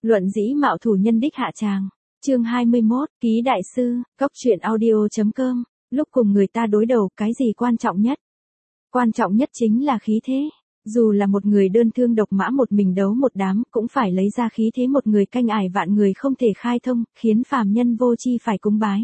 Luận dĩ mạo thủ nhân đích hạ tràng. Chương 21, ký đại sư, cóc truyện audio.com. Lúc cùng người ta đối đầu, cái gì quan trọng nhất? Quan trọng nhất chính là khí thế. Dù là một người đơn thương độc mã một mình đấu một đám, cũng phải lấy ra khí thế một người canh ải vạn người không thể khai thông, khiến phàm nhân vô chi phải cúng bái.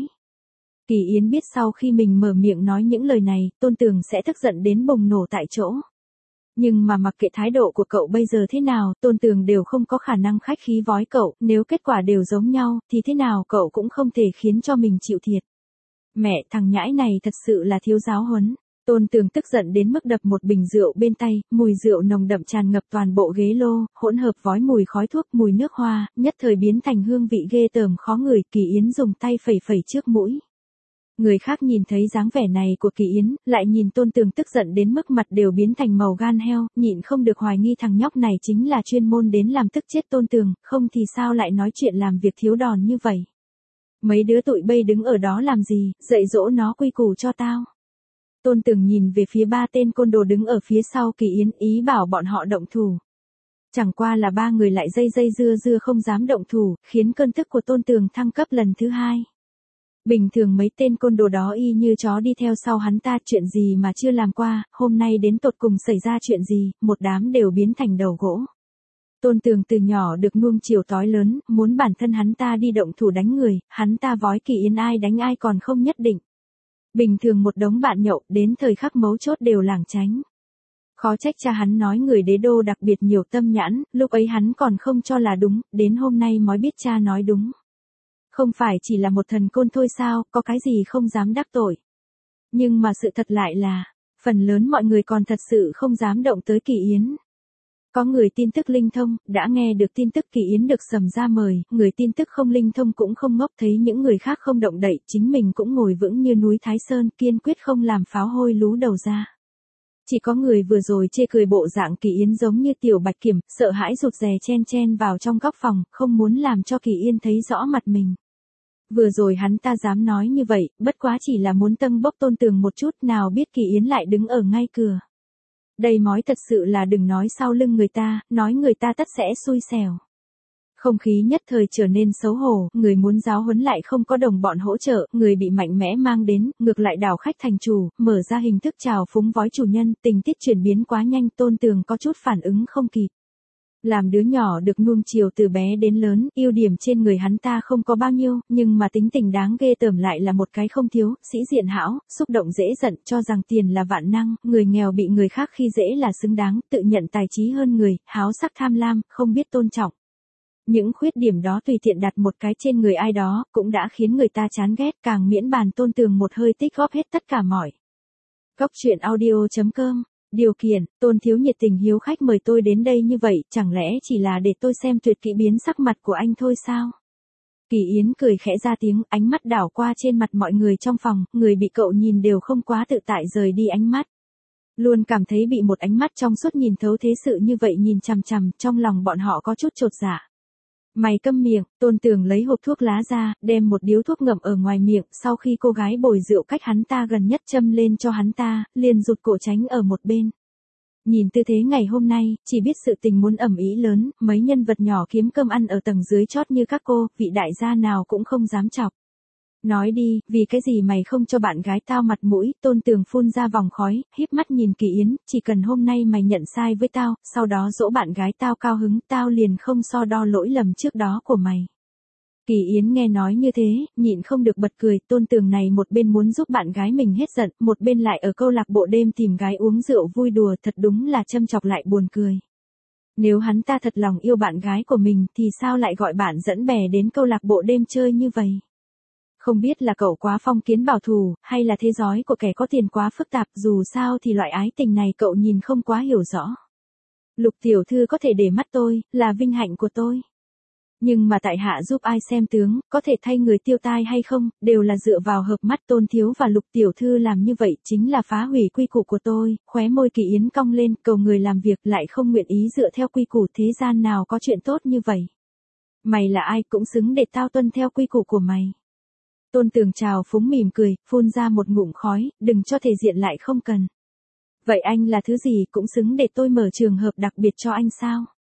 Kỳ Yến biết sau khi mình mở miệng nói những lời này, Tôn Tường sẽ tức giận đến bùng nổ tại chỗ. Nhưng mà mặc kệ thái độ của cậu bây giờ thế nào, Tôn Tường đều không có khả năng khách khí vói cậu, nếu kết quả đều giống nhau, thì thế nào cậu cũng không thể khiến cho mình chịu thiệt. Mẹ, thằng nhãi này thật sự là thiếu giáo huấn. Tôn Tường tức giận đến mức đập một bình rượu bên tay, mùi rượu nồng đậm tràn ngập toàn bộ ghế lô, hỗn hợp vói mùi khói thuốc, mùi nước hoa, nhất thời biến thành hương vị ghê tởm khó ngửi. Kỳ Yến dùng tay phẩy phẩy trước mũi. Người khác nhìn thấy dáng vẻ này của Kỳ Yến, lại nhìn Tôn Tường tức giận đến mức mặt đều biến thành màu gan heo, nhịn không được hoài nghi thằng nhóc này chính là chuyên môn đến làm tức chết Tôn Tường, không thì sao lại nói chuyện làm việc thiếu đòn như vậy. Mấy đứa tụi bay đứng ở đó làm gì, dạy dỗ nó quy củ cho tao. Tôn Tường nhìn về phía ba tên côn đồ đứng ở phía sau Kỳ Yến, ý bảo bọn họ động thủ. Chẳng qua là ba người lại dây dưa không dám động thủ, khiến cơn tức của Tôn Tường thăng cấp lần thứ hai. Bình thường mấy tên côn đồ đó y như chó đi theo sau hắn ta, chuyện gì mà chưa làm qua, hôm nay đến tột cùng xảy ra chuyện gì, một đám đều biến thành đầu gỗ. Tôn Tường từ nhỏ được nuông chiều tói lớn, muốn bản thân hắn ta đi động thủ đánh người, hắn ta vói Kỳ Yến ai đánh ai còn không nhất định. Bình thường một đống bạn nhậu, đến thời khắc mấu chốt đều lảng tránh. Khó trách cha hắn nói người đế đô đặc biệt nhiều tâm nhãn, lúc ấy hắn còn không cho là đúng, đến hôm nay mới biết cha nói đúng. Không phải chỉ là một thần côn thôi sao, có cái gì không dám đắc tội. Nhưng mà sự thật lại là, phần lớn mọi người còn thật sự không dám động tới Kỳ Yến. Có người tin tức linh thông, đã nghe được tin tức Kỳ Yến được Sầm ra mời, người tin tức không linh thông cũng không ngốc, thấy những người khác không động đậy, chính mình cũng ngồi vững như núi Thái Sơn, kiên quyết không làm pháo hôi lú đầu ra. Chỉ có người vừa rồi chê cười bộ dạng Kỳ Yến giống như tiểu bạch kiểm, sợ hãi rụt rè chen vào trong góc phòng, không muốn làm cho Kỳ Yên thấy rõ mặt mình. Vừa rồi hắn ta dám nói như vậy, bất quá chỉ là muốn tâng bốc Tôn Tường một chút, nào biết Kỳ Yến lại đứng ở ngay cửa. Đây mói thật sự là đừng nói sau lưng người ta, nói người ta tất sẽ xui xẻo. Không khí nhất thời trở nên xấu hổ, người muốn giáo huấn lại không có đồng bọn hỗ trợ, người bị mạnh mẽ mang đến, ngược lại đảo khách thành chủ, mở ra hình thức chào phúng vói chủ nhân, tình tiết chuyển biến quá nhanh, Tôn Tường có chút phản ứng không kịp. Làm đứa nhỏ được nuông chiều từ bé đến lớn, ưu điểm trên người hắn ta không có bao nhiêu, nhưng mà tính tình đáng ghê tởm lại là một cái không thiếu, sĩ diện hão, xúc động dễ giận, cho rằng tiền là vạn năng, người nghèo bị người khác khi dễ là xứng đáng, tự nhận tài trí hơn người, háo sắc tham lam, không biết tôn trọng. Những khuyết điểm đó tùy tiện đặt một cái trên người ai đó, cũng đã khiến người ta chán ghét, càng miễn bàn Tôn Tường một hơi tích góp hết tất cả mọi. Cóc truyện audio.com. Điều kiện, Tôn thiếu nhiệt tình hiếu khách mời tôi đến đây như vậy, chẳng lẽ chỉ là để tôi xem tuyệt kỹ biến sắc mặt của anh thôi sao? Kỳ Yến cười khẽ ra tiếng, ánh mắt đảo qua trên mặt mọi người trong phòng, người bị cậu nhìn đều không quá tự tại rời đi ánh mắt. Luôn cảm thấy bị một ánh mắt trong suốt nhìn thấu thế sự như vậy nhìn chằm chằm, trong lòng bọn họ có chút chột dạ. Mày câm miệng, Tôn Tường lấy hộp thuốc lá ra, đem một điếu thuốc ngậm ở ngoài miệng, sau khi cô gái bồi rượu cách hắn ta gần nhất châm lên cho hắn ta, liền rụt cổ tránh ở một bên. Nhìn tư thế ngày hôm nay, chỉ biết sự tình muốn ầm ĩ lớn, mấy nhân vật nhỏ kiếm cơm ăn ở tầng dưới chót như các cô, vị đại gia nào cũng không dám chọc. Nói đi, vì cái gì mày không cho bạn gái tao mặt mũi, Tôn Tường phun ra vòng khói, híp mắt nhìn Kỳ Yến, chỉ cần hôm nay mày nhận sai với tao, sau đó dỗ bạn gái tao cao hứng, tao liền không so đo lỗi lầm trước đó của mày. Kỳ Yến nghe nói như thế, nhịn không được bật cười, Tôn Tường này một bên muốn giúp bạn gái mình hết giận, một bên lại ở câu lạc bộ đêm tìm gái uống rượu vui đùa, thật đúng là châm chọc lại buồn cười. Nếu hắn ta thật lòng yêu bạn gái của mình thì sao lại gọi bạn dẫn bè đến câu lạc bộ đêm chơi như vậy? Không biết là cậu quá phong kiến bảo thủ, hay là thế giới của kẻ có tiền quá phức tạp, dù sao thì loại ái tình này cậu nhìn không quá hiểu rõ. Lục tiểu thư có thể để mắt tôi, là vinh hạnh của tôi. Nhưng mà tại hạ giúp ai xem tướng, có thể thay người tiêu tai hay không, đều là dựa vào hợp mắt Tôn thiếu và Lục tiểu thư làm như vậy chính là phá hủy quy củ của tôi, khóe môi Kỳ Yến cong lên, cầu người làm việc lại không nguyện ý dựa theo quy củ, thế gian nào có chuyện tốt như vậy. Mày là ai cũng xứng để tao tuân theo quy củ của mày. Tôn Tường chào phúng mỉm cười, phun ra một ngụm khói, đừng cho thể diện lại không cần. Vậy anh là thứ gì cũng xứng để tôi mở trường hợp đặc biệt cho anh sao?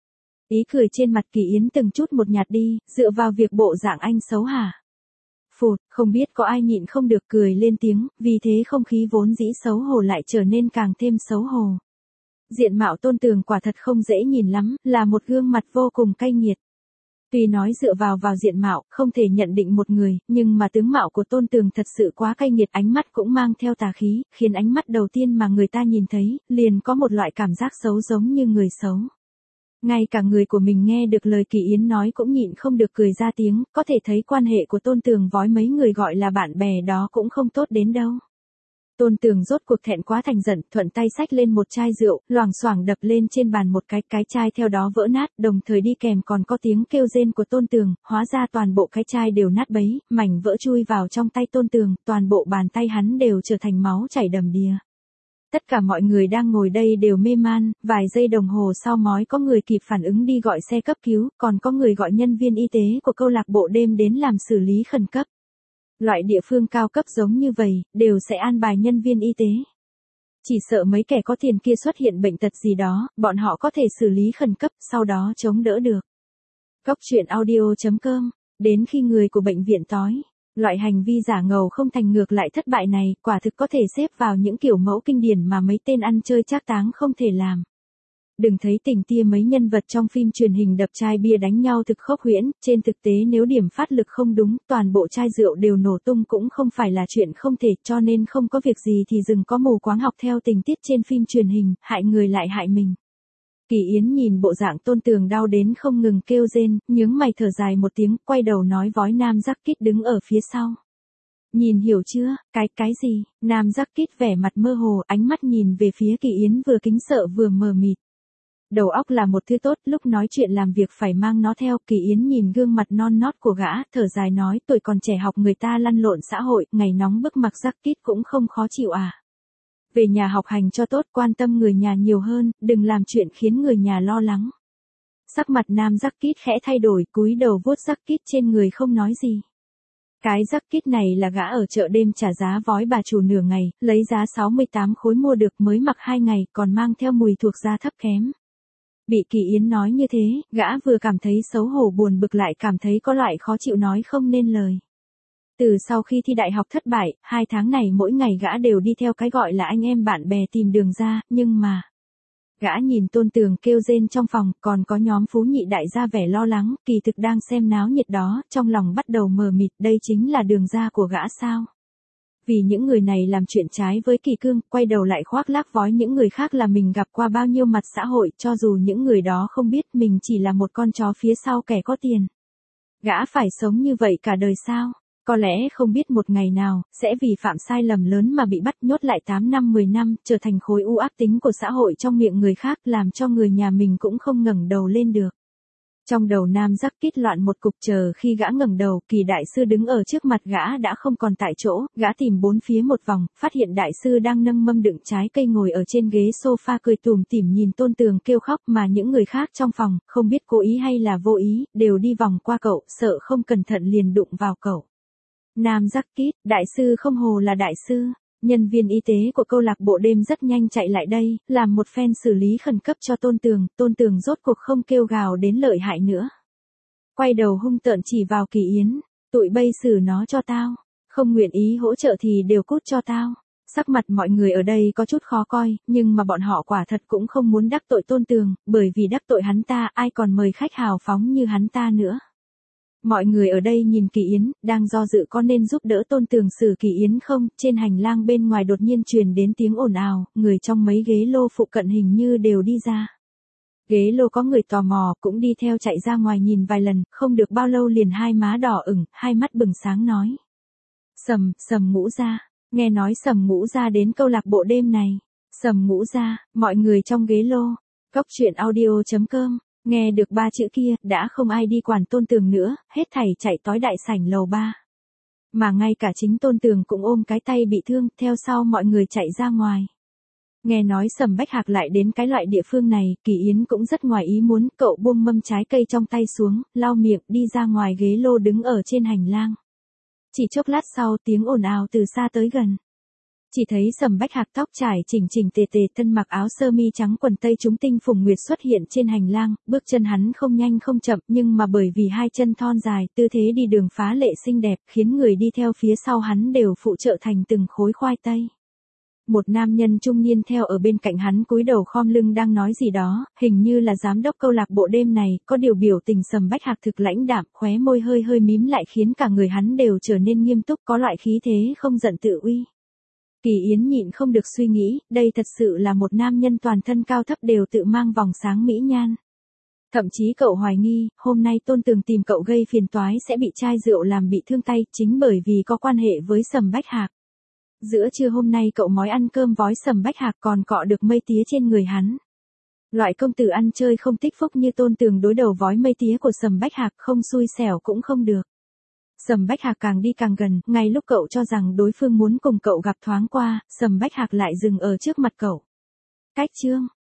Ý cười trên mặt Kỳ Yến từng chút một nhạt đi, dựa vào việc bộ dạng anh xấu hả? Phụt, không biết có ai nhịn không được cười lên tiếng, vì thế không khí vốn dĩ xấu hổ lại trở nên càng thêm xấu hổ. Diện mạo Tôn Tường quả thật không dễ nhìn lắm, là một gương mặt vô cùng cay nghiệt. Tuy nói dựa vào diện mạo, không thể nhận định một người, nhưng mà tướng mạo của Tôn Tường thật sự quá cay nghiệt, ánh mắt cũng mang theo tà khí, khiến ánh mắt đầu tiên mà người ta nhìn thấy, liền có một loại cảm giác xấu giống như người xấu. Ngay cả người của mình nghe được lời Kỳ Yến nói cũng nhịn không được cười ra tiếng, có thể thấy quan hệ của Tôn Tường với mấy người gọi là bạn bè đó cũng không tốt đến đâu. Tôn Tường rốt cuộc thẹn quá thành giận, thuận tay xách lên một chai rượu, loảng xoảng đập lên trên bàn một cái chai theo đó vỡ nát, đồng thời đi kèm còn có tiếng kêu rên của Tôn Tường, hóa ra toàn bộ cái chai đều nát bấy, mảnh vỡ chui vào trong tay Tôn Tường, toàn bộ bàn tay hắn đều trở thành máu chảy đầm đìa. Tất cả mọi người đang ngồi đây đều mê man, vài giây đồng hồ sau mới có người kịp phản ứng đi gọi xe cấp cứu, còn có người gọi nhân viên y tế của câu lạc bộ đêm đến làm xử lý khẩn cấp. Loại địa phương cao cấp giống như vậy, đều sẽ an bài nhân viên y tế. Chỉ sợ mấy kẻ có tiền kia xuất hiện bệnh tật gì đó, bọn họ có thể xử lý khẩn cấp, sau đó chống đỡ được. Góc truyện audio.com, đến khi người của bệnh viện tối. Loại hành vi giả ngầu không thành ngược lại thất bại này, quả thực có thể xếp vào những kiểu mẫu kinh điển mà mấy tên ăn chơi trác táng không thể làm. Đừng thấy tình tia mấy nhân vật trong phim truyền hình đập chai bia đánh nhau thực khốc huyễn, trên thực tế nếu điểm phát lực không đúng, toàn bộ chai rượu đều nổ tung cũng không phải là chuyện không thể, cho nên không có việc gì thì đừng có mù quáng học theo tình tiết trên phim truyền hình, hại người lại hại mình. Kỳ Yến nhìn bộ dạng Tôn Tường đau đến không ngừng kêu rên, nhướng mày thở dài một tiếng, quay đầu nói với Nam Jacket đứng ở phía sau. Nhìn hiểu chưa, cái gì? Nam Jacket vẻ mặt mơ hồ, ánh mắt nhìn về phía Kỳ Yến vừa kính sợ vừa mờ mịt. Đầu óc là một thứ tốt, lúc nói chuyện làm việc phải mang nó theo. Kỳ Yến nhìn gương mặt non nót của gã, thở dài nói, tuổi còn trẻ học người ta lăn lộn xã hội, ngày nóng bức mặc jacket cũng không khó chịu à. Về nhà học hành cho tốt, quan tâm người nhà nhiều hơn, đừng làm chuyện khiến người nhà lo lắng. Sắc mặt Nam jacket khẽ thay đổi, cúi đầu vuốt jacket trên người không nói gì. Cái jacket này là gã ở chợ đêm trả giá vói bà chủ nửa ngày, lấy giá 68 khối mua được, mới mặc 2 ngày, còn mang theo mùi thuộc da thấp kém. Bị Kỳ Yến nói như thế, gã vừa cảm thấy xấu hổ buồn bực lại cảm thấy có loại khó chịu nói không nên lời. Từ sau khi thi đại học thất bại, 2 tháng này mỗi ngày gã đều đi theo cái gọi là anh em bạn bè tìm đường ra, nhưng mà... Gã nhìn Tôn Tường kêu rên trong phòng, còn có nhóm phú nhị đại ra vẻ lo lắng, kỳ thực đang xem náo nhiệt đó, trong lòng bắt đầu mờ mịt, đây chính là đường ra của gã sao? Vì những người này làm chuyện trái với kỷ cương, quay đầu lại khoác lác với những người khác là mình gặp qua bao nhiêu mặt xã hội, cho dù những người đó không biết mình chỉ là một con chó phía sau kẻ có tiền. Gã phải sống như vậy cả đời sao? Có lẽ không biết một ngày nào, sẽ vì phạm sai lầm lớn mà bị bắt nhốt lại 8 năm 10 năm, trở thành khối u ác tính của xã hội trong miệng người khác, làm cho người nhà mình cũng không ngẩng đầu lên được. Trong đầu Nam Jacket loạn một cục, chờ khi gã ngẩng đầu, Kỳ đại sư đứng ở trước mặt gã đã không còn tại chỗ, gã tìm bốn phía một vòng, phát hiện đại sư đang nâng mâm đựng trái cây ngồi ở trên ghế sofa cười tủm tỉm nhìn Tôn Tường kêu khóc, mà những người khác trong phòng, không biết cố ý hay là vô ý, đều đi vòng qua cậu, sợ không cẩn thận liền đụng vào cậu. Nam Jacket, đại sư không hồ là đại sư. Nhân viên y tế của câu lạc bộ đêm rất nhanh chạy lại đây, làm một phen xử lý khẩn cấp cho Tôn Tường rốt cuộc không kêu gào đến lợi hại nữa. Quay đầu hung tợn chỉ vào Kỳ Yến, tụi bây xử nó cho tao, không nguyện ý hỗ trợ thì đều cút cho tao. Sắc mặt mọi người ở đây có chút khó coi, nhưng mà bọn họ quả thật cũng không muốn đắc tội Tôn Tường, bởi vì đắc tội hắn ta ai còn mời khách hào phóng như hắn ta nữa. Mọi người ở đây nhìn Kỳ Yến, đang do dự có nên giúp đỡ Tôn Tường xử Kỳ Yến không, trên hành lang bên ngoài đột nhiên truyền đến tiếng ồn ào, người trong mấy ghế lô phụ cận hình như đều đi ra. Ghế lô có người tò mò, cũng đi theo chạy ra ngoài nhìn vài lần, không được bao lâu liền hai má đỏ ửng, hai mắt bừng sáng nói. Sầm Ngũ Gia, nghe nói Sầm Ngũ Gia đến câu lạc bộ đêm này. Sầm Ngũ Gia, mọi người trong ghế lô, góc truyện audio.com. Nghe được ba chữ kia, đã không ai đi quản Tôn Tường nữa, hết thảy chạy tói đại sảnh lầu 3. Mà ngay cả chính Tôn Tường cũng ôm cái tay bị thương, theo sau mọi người chạy ra ngoài. Nghe nói Sầm Bách Hạc lại đến cái loại địa phương này, Kỳ Yến cũng rất ngoài ý muốn, cậu buông mâm trái cây trong tay xuống, lau miệng, đi ra ngoài ghế lô đứng ở trên hành lang. Chỉ chốc lát sau tiếng ồn ào từ xa tới gần. Chỉ thấy Sầm Bách Hạc tóc trải chỉnh chỉnh tề tề, thân mặc áo sơ mi trắng quần tây trúng tinh phùng nguyệt xuất hiện trên hành lang, bước chân hắn không nhanh không chậm, nhưng mà bởi vì hai chân thon dài, tư thế đi đường phá lệ xinh đẹp, khiến người đi theo phía sau hắn đều phụ trợ thành từng khối khoai tây. Một nam nhân trung niên theo ở bên cạnh hắn cúi đầu khom lưng đang nói gì đó, hình như là giám đốc câu lạc bộ đêm này, có điều biểu tình Sầm Bách Hạc thực lãnh đạm, khóe môi hơi hơi mím lại khiến cả người hắn đều trở nên nghiêm túc, có loại khí thế không giận tự uy. Kỳ Yến nhịn không được suy nghĩ, đây thật sự là một nam nhân toàn thân cao thấp đều tự mang vòng sáng mỹ nhan. Thậm chí cậu hoài nghi, hôm nay Tôn Tường tìm cậu gây phiền toái sẽ bị chai rượu làm bị thương tay, chính bởi vì có quan hệ với Sầm Bách Hạc. Giữa trưa hôm nay cậu mói ăn cơm vói Sầm Bách Hạc còn cọ được mây tía trên người hắn. Loại công tử ăn chơi không tích phúc như Tôn Tường đối đầu vói mây tía của Sầm Bách Hạc không xui xẻo cũng không được. Sầm Bách Hạc càng đi càng gần, ngay lúc cậu cho rằng đối phương muốn cùng cậu gặp thoáng qua, Sầm Bách Hạc lại dừng ở trước mặt cậu. Cách chương.